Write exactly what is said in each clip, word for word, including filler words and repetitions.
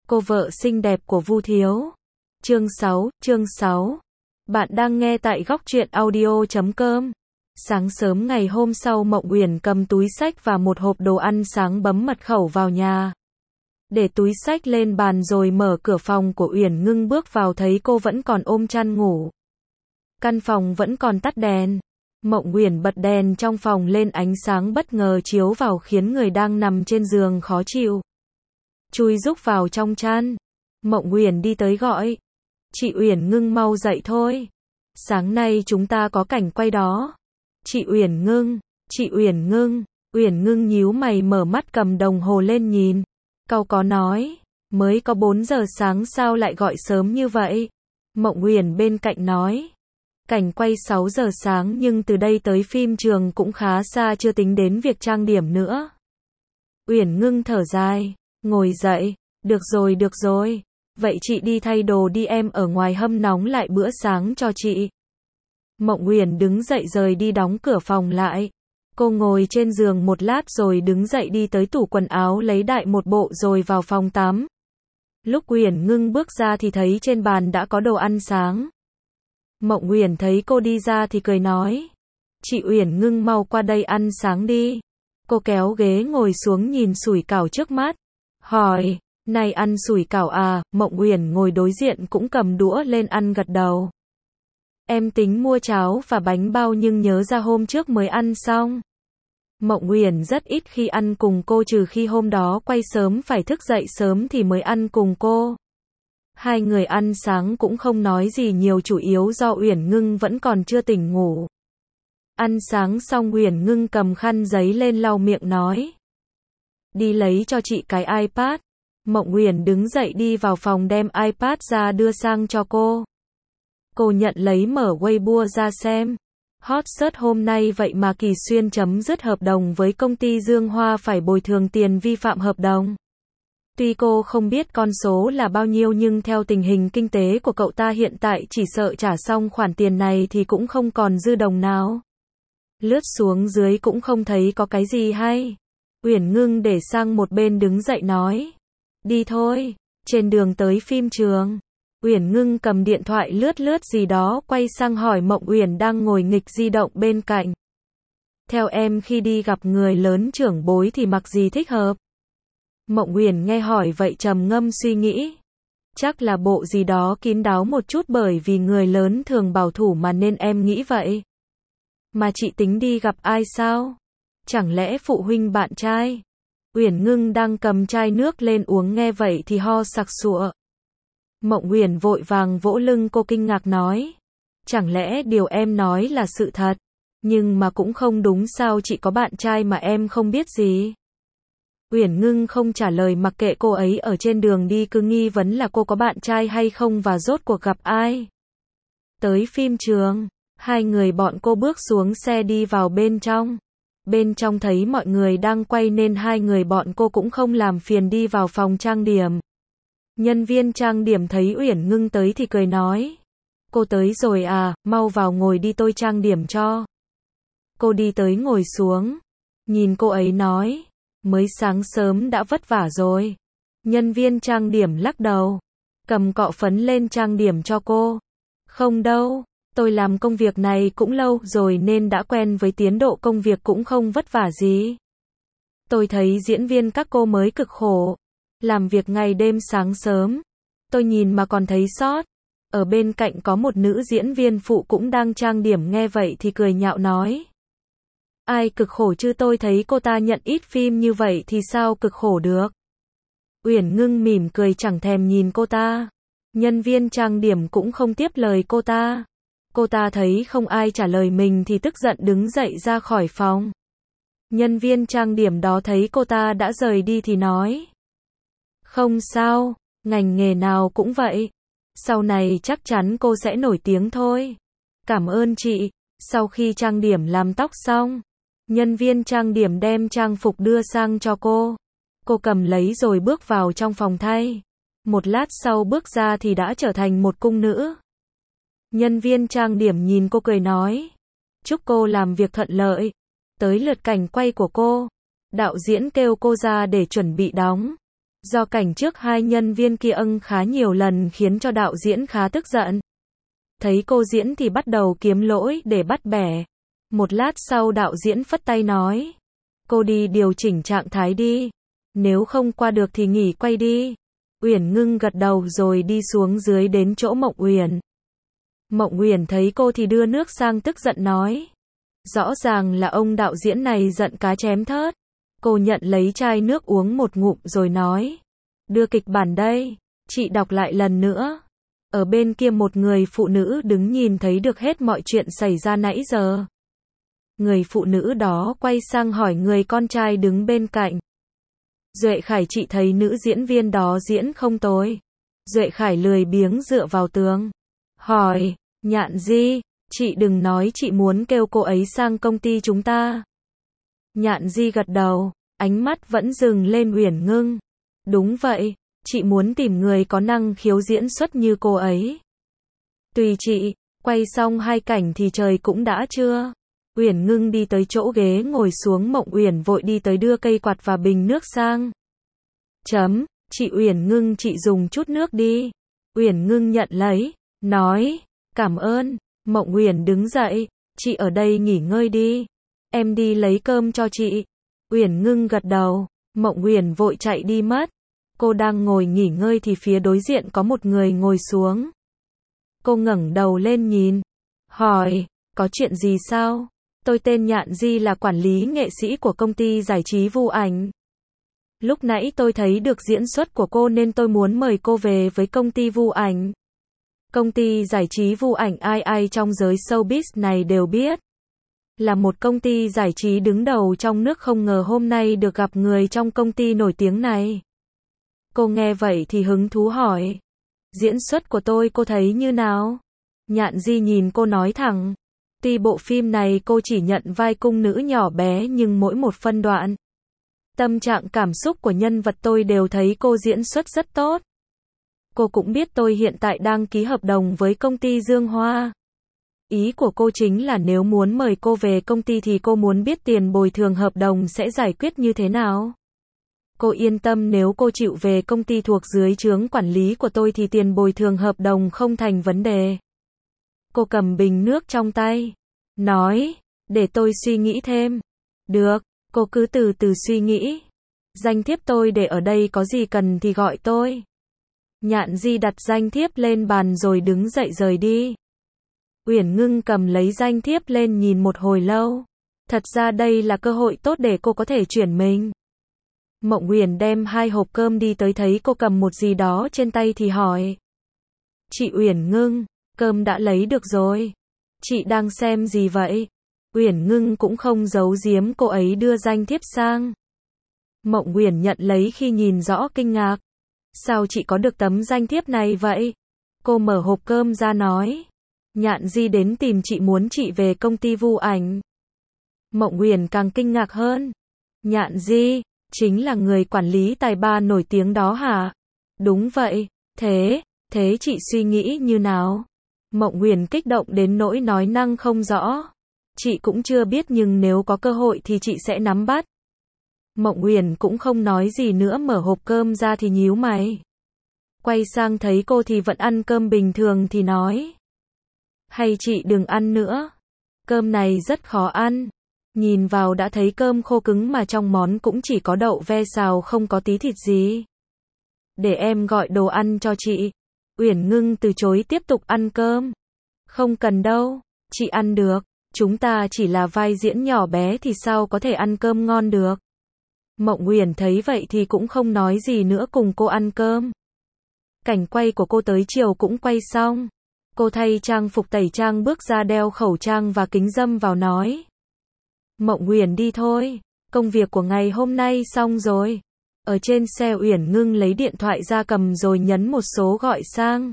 Cô vợ xinh đẹp của Vu Thiếu. Chương sáu, chương sáu. Bạn đang nghe tại góc truyện audio chấm com. Sáng sớm ngày hôm sau Mộng Uyển cầm túi xách và một hộp đồ ăn sáng bấm mật khẩu vào nhà. Để túi xách lên bàn rồi mở cửa phòng của Uyển Ngưng bước vào thấy cô vẫn còn ôm chăn ngủ. Căn phòng vẫn còn tắt đèn. Mộng Uyển bật đèn trong phòng lên, ánh sáng bất ngờ chiếu vào khiến người đang nằm trên giường khó chịu. Chui rúc vào trong chăn. Mộng Uyển đi tới gọi. Chị Uyển Ngưng mau dậy thôi. Sáng nay chúng ta có cảnh quay đó. Chị Uyển Ngưng, chị Uyển Ngưng. Uyển Ngưng nhíu mày mở mắt cầm đồng hồ lên nhìn. Cau có nói, mới có bốn giờ sáng sao lại gọi sớm như vậy? Mộng Uyển bên cạnh nói. Cảnh quay sáu giờ sáng nhưng từ đây tới phim trường cũng khá xa, chưa tính đến việc trang điểm nữa. Uyển Ngưng thở dài, ngồi dậy. Được rồi, được rồi. Vậy chị đi thay đồ đi, em ở ngoài hâm nóng lại bữa sáng cho chị. Mộng Uyển đứng dậy rời đi đóng cửa phòng lại. Cô ngồi trên giường một lát rồi đứng dậy đi tới tủ quần áo lấy đại một bộ rồi vào phòng tắm. Lúc Uyển Ngưng bước ra thì thấy trên bàn đã có đồ ăn sáng. Mộng Uyển thấy cô đi ra thì cười nói. Chị Uyển Ngưng mau qua đây ăn sáng đi. Cô kéo ghế ngồi xuống nhìn sủi cảo trước mắt. Hỏi, này ăn sủi cảo à? Mộng Uyển ngồi đối diện cũng cầm đũa lên ăn gật đầu. Em tính mua cháo và bánh bao nhưng nhớ ra hôm trước mới ăn xong. Mộng Uyển rất ít khi ăn cùng cô, trừ khi hôm đó quay sớm phải thức dậy sớm thì mới ăn cùng cô. Hai người ăn sáng cũng không nói gì nhiều, chủ yếu do Uyển Ngưng vẫn còn chưa tỉnh ngủ. Ăn sáng xong Uyển Ngưng cầm khăn giấy lên lau miệng nói. Đi lấy cho chị cái iPad. Mộng Uyển đứng dậy đi vào phòng đem iPad ra đưa sang cho cô. Cô nhận lấy mở Weibo ra xem. Hot search hôm nay vậy mà Kỳ Xuyên chấm dứt hợp đồng với công ty Dương Hoa, phải bồi thường tiền vi phạm hợp đồng. Tuy cô không biết con số là bao nhiêu nhưng theo tình hình kinh tế của cậu ta hiện tại chỉ sợ trả xong khoản tiền này thì cũng không còn dư đồng nào. Lướt xuống dưới cũng không thấy có cái gì hay. Uyển Ngưng để sang một bên đứng dậy nói. Đi thôi. Trên đường tới phim trường, Uyển Ngưng cầm điện thoại lướt lướt gì đó quay sang hỏi Mộng Uyển đang ngồi nghịch di động bên cạnh. Theo em khi đi gặp người lớn trưởng bối thì mặc gì thích hợp? Mộng Uyển nghe hỏi vậy trầm ngâm suy nghĩ. Chắc là bộ gì đó kín đáo một chút, bởi vì người lớn thường bảo thủ mà nên em nghĩ vậy. Mà chị tính đi gặp ai sao? Chẳng lẽ phụ huynh bạn trai? Uyển Ngưng đang cầm chai nước lên uống nghe vậy thì ho sặc sụa. Mộng Uyển vội vàng vỗ lưng cô kinh ngạc nói. Chẳng lẽ điều em nói là sự thật? Nhưng mà cũng không đúng, sao chị có bạn trai mà em không biết gì? Uyển Ngưng không trả lời, mặc kệ cô ấy ở trên đường đi cứ nghi vấn là cô có bạn trai hay không và rốt cuộc gặp ai. Tới phim trường, hai người bọn cô bước xuống xe đi vào bên trong. Bên trong thấy mọi người đang quay nên hai người bọn cô cũng không làm phiền đi vào phòng trang điểm. Nhân viên trang điểm thấy Uyển Ngưng tới thì cười nói. Cô tới rồi à, mau vào ngồi đi tôi trang điểm cho. Cô đi tới ngồi xuống. Nhìn cô ấy nói. Mới sáng sớm đã vất vả rồi. Nhân viên trang điểm lắc đầu. Cầm cọ phấn lên trang điểm cho cô. Không đâu, tôi làm công việc này cũng lâu rồi nên đã quen với tiến độ công việc, cũng không vất vả gì. Tôi thấy diễn viên các cô mới cực khổ. Làm việc ngày đêm sáng sớm. Tôi nhìn mà còn thấy sót. Ở bên cạnh có một nữ diễn viên phụ cũng đang trang điểm, nghe vậy thì cười nhạo nói. Ai cực khổ chứ, tôi thấy cô ta nhận ít phim như vậy thì sao cực khổ được. Uyển Ngưng mỉm cười chẳng thèm nhìn cô ta. Nhân viên trang điểm cũng không tiếp lời cô ta. Cô ta thấy không ai trả lời mình thì tức giận đứng dậy ra khỏi phòng. Nhân viên trang điểm đó thấy cô ta đã rời đi thì nói. Không sao, ngành nghề nào cũng vậy. Sau này chắc chắn cô sẽ nổi tiếng thôi. Cảm ơn chị. Sau khi trang điểm làm tóc xong, nhân viên trang điểm đem trang phục đưa sang cho cô. Cô cầm lấy rồi bước vào trong phòng thay. Một lát sau bước ra thì đã trở thành một cung nữ. Nhân viên trang điểm nhìn cô cười nói. Chúc cô làm việc thuận lợi. Tới lượt cảnh quay của cô. Đạo diễn kêu cô ra để chuẩn bị đóng. Do cảnh trước hai nhân viên kia âng khá nhiều lần khiến cho đạo diễn khá tức giận. Thấy cô diễn thì bắt đầu kiếm lỗi để bắt bẻ. Một lát sau đạo diễn phất tay nói. Cô đi điều chỉnh trạng thái đi. Nếu không qua được thì nghỉ quay đi. Uyển Ngưng gật đầu rồi đi xuống dưới đến chỗ Mộng Uyển. Mộng Uyển thấy cô thì đưa nước sang tức giận nói. Rõ ràng là ông đạo diễn này giận cá chém thớt. Cô nhận lấy chai nước uống một ngụm rồi nói. Đưa kịch bản đây, chị đọc lại lần nữa. Ở bên kia một người phụ nữ đứng nhìn thấy được hết mọi chuyện xảy ra nãy giờ. Người phụ nữ đó quay sang hỏi người con trai đứng bên cạnh. Duệ Khải, chị thấy nữ diễn viên đó diễn không tồi. Duệ Khải lười biếng dựa vào tường. Hỏi, Nhạn Di, chị đừng nói chị muốn kêu cô ấy sang công ty chúng ta. Nhạn Di gật đầu, ánh mắt vẫn dừng lên Uyển Ngưng. Đúng vậy, chị muốn tìm người có năng khiếu diễn xuất như cô ấy. Tùy chị, quay xong hai cảnh thì trời cũng đã trưa. Uyển Ngưng đi tới chỗ ghế ngồi xuống, Mộng Uyển vội đi tới đưa cây quạt và bình nước sang. Chấm, chị Uyển Ngưng, chị dùng chút nước đi. Uyển Ngưng nhận lấy, nói, cảm ơn. Mộng Uyển đứng dậy, chị ở đây nghỉ ngơi đi. Em đi lấy cơm cho chị. Uyển Ngưng gật đầu, Mộng Uyển vội chạy đi mất. Cô đang ngồi nghỉ ngơi thì phía đối diện có một người ngồi xuống. Cô ngẩng đầu lên nhìn, hỏi, có chuyện gì sao? Tôi tên Nhạn Di, là quản lý nghệ sĩ của công ty giải trí Vu Ảnh. Lúc nãy tôi thấy được diễn xuất của cô nên tôi muốn mời cô về với công ty Vu Ảnh. Công ty giải trí Vu Ảnh ai ai trong giới showbiz này đều biết. Là một công ty giải trí đứng đầu trong nước, không ngờ hôm nay được gặp người trong công ty nổi tiếng này. Cô nghe vậy thì hứng thú hỏi. Diễn xuất của tôi cô thấy như nào? Nhạn Di nhìn cô nói thẳng. Tuy bộ phim này cô chỉ nhận vai cung nữ nhỏ bé nhưng mỗi một phân đoạn, tâm trạng cảm xúc của nhân vật tôi đều thấy cô diễn xuất rất tốt. Cô cũng biết tôi hiện tại đang ký hợp đồng với công ty Dương Hoa. Ý của cô chính là nếu muốn mời cô về công ty thì cô muốn biết tiền bồi thường hợp đồng sẽ giải quyết như thế nào. Cô yên tâm, nếu cô chịu về công ty thuộc dưới trướng quản lý của tôi thì tiền bồi thường hợp đồng không thành vấn đề. Cô cầm bình nước trong tay, nói, để tôi suy nghĩ thêm. Được, cô cứ từ từ suy nghĩ. Danh thiếp tôi để ở đây, có gì cần thì gọi tôi. Nhạn Di đặt danh thiếp lên bàn rồi đứng dậy rời đi. Uyển Ngưng cầm lấy danh thiếp lên nhìn một hồi lâu. Thật ra đây là cơ hội tốt để cô có thể chuyển mình. Mộng Uyển đem hai hộp cơm đi tới, thấy cô cầm một gì đó trên tay thì hỏi. Chị Uyển Ngưng, cơm đã lấy được rồi. Chị đang xem gì vậy? Uyển Ngưng cũng không giấu giếm, cô ấy đưa danh thiếp sang. Mộng Uyển nhận lấy khi nhìn rõ kinh ngạc. Sao chị có được tấm danh thiếp này vậy? Cô mở hộp cơm ra nói. Nhạn Di đến tìm chị, muốn chị về công ty Vu Ảnh. Mộng Uyển càng kinh ngạc hơn. Nhạn Di, chính là người quản lý tài ba nổi tiếng đó hả? Đúng vậy. Thế, thế chị suy nghĩ như nào? Mộng Uyển kích động đến nỗi nói năng không rõ. Chị cũng chưa biết, nhưng nếu có cơ hội thì chị sẽ nắm bắt. Mộng Uyển cũng không nói gì nữa, mở hộp cơm ra thì nhíu mày. Quay sang thấy cô thì vẫn ăn cơm bình thường thì nói. Hay chị đừng ăn nữa. Cơm này rất khó ăn. Nhìn vào đã thấy cơm khô cứng mà trong món cũng chỉ có đậu ve xào, không có tí thịt gì. Để em gọi đồ ăn cho chị. Uyển Ngưng từ chối tiếp tục ăn cơm. Không cần đâu, chị ăn được. Chúng ta chỉ là vai diễn nhỏ bé thì sao có thể ăn cơm ngon được. Mộng Uyển thấy vậy thì cũng không nói gì nữa, cùng cô ăn cơm. Cảnh quay của cô tới chiều cũng quay xong. Cô thay trang phục tẩy trang bước ra, đeo khẩu trang và kính râm vào nói. Mộng Uyển đi thôi, công việc của ngày hôm nay xong rồi. Ở trên xe Uyển Ngưng lấy điện thoại ra cầm rồi nhấn một số gọi sang.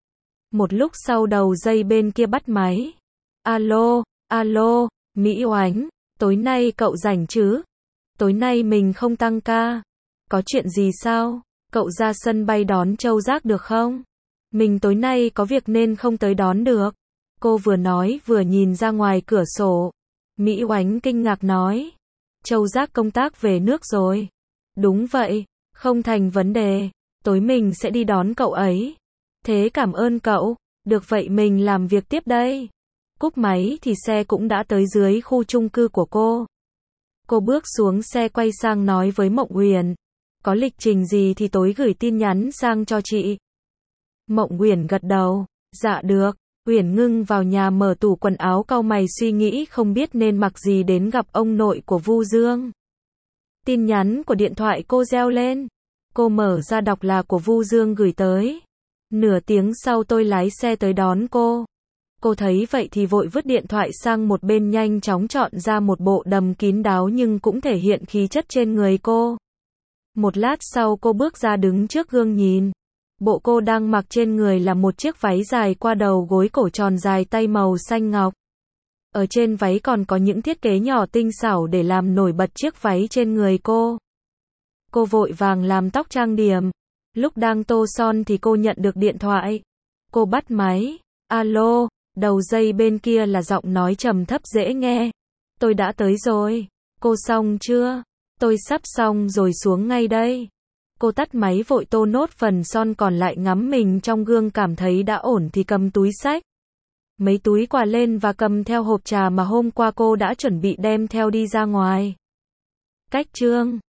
Một lúc sau đầu dây bên kia bắt máy. Alo, alo, Mỹ Oánh, tối nay cậu rảnh chứ? Tối nay mình không tăng ca. Có chuyện gì sao? Cậu ra sân bay đón Châu Giác được không? Mình tối nay có việc nên không tới đón được. Cô vừa nói vừa nhìn ra ngoài cửa sổ. Mỹ Oánh kinh ngạc nói. Châu Giác công tác về nước rồi. Đúng vậy, Không thành vấn đề, tối mình sẽ đi đón cậu ấy. Thế cảm ơn cậu, được vậy mình làm việc tiếp đây. Cúp máy thì xe cũng đã tới dưới khu chung cư của cô. Cô bước xuống xe quay sang nói với Mộng Uyển, có lịch trình gì thì tối gửi tin nhắn sang cho chị. Mộng Uyển gật đầu, dạ được. Uyển Ngưng vào nhà mở tủ quần áo cau mày suy nghĩ không biết nên mặc gì đến gặp ông nội của Vu Dương. Tin nhắn của điện thoại cô reo lên. Cô mở ra đọc là của Vu Dương gửi tới. Nửa tiếng sau tôi lái xe tới đón cô. Cô thấy vậy thì vội vứt điện thoại sang một bên nhanh chóng chọn ra một bộ đầm kín đáo nhưng cũng thể hiện khí chất trên người cô. Một lát sau cô bước ra đứng trước gương nhìn. Bộ cô đang mặc trên người là một chiếc váy dài qua đầu gối cổ tròn dài tay màu xanh ngọc. Ở trên váy còn có những thiết kế nhỏ tinh xảo để làm nổi bật chiếc váy trên người cô. Cô vội vàng làm tóc trang điểm. Lúc đang tô son thì cô nhận được điện thoại. Cô bắt máy. Alo, đầu dây bên kia là giọng nói trầm thấp dễ nghe. Tôi đã tới rồi. Cô xong chưa? Tôi sắp xong rồi xuống ngay đây. Cô tắt máy vội tô nốt phần son còn lại ngắm mình trong gương cảm thấy đã ổn thì cầm túi xách. Mấy túi quà lên và cầm theo hộp trà mà hôm qua cô đã chuẩn bị đem theo đi ra ngoài. Cách chương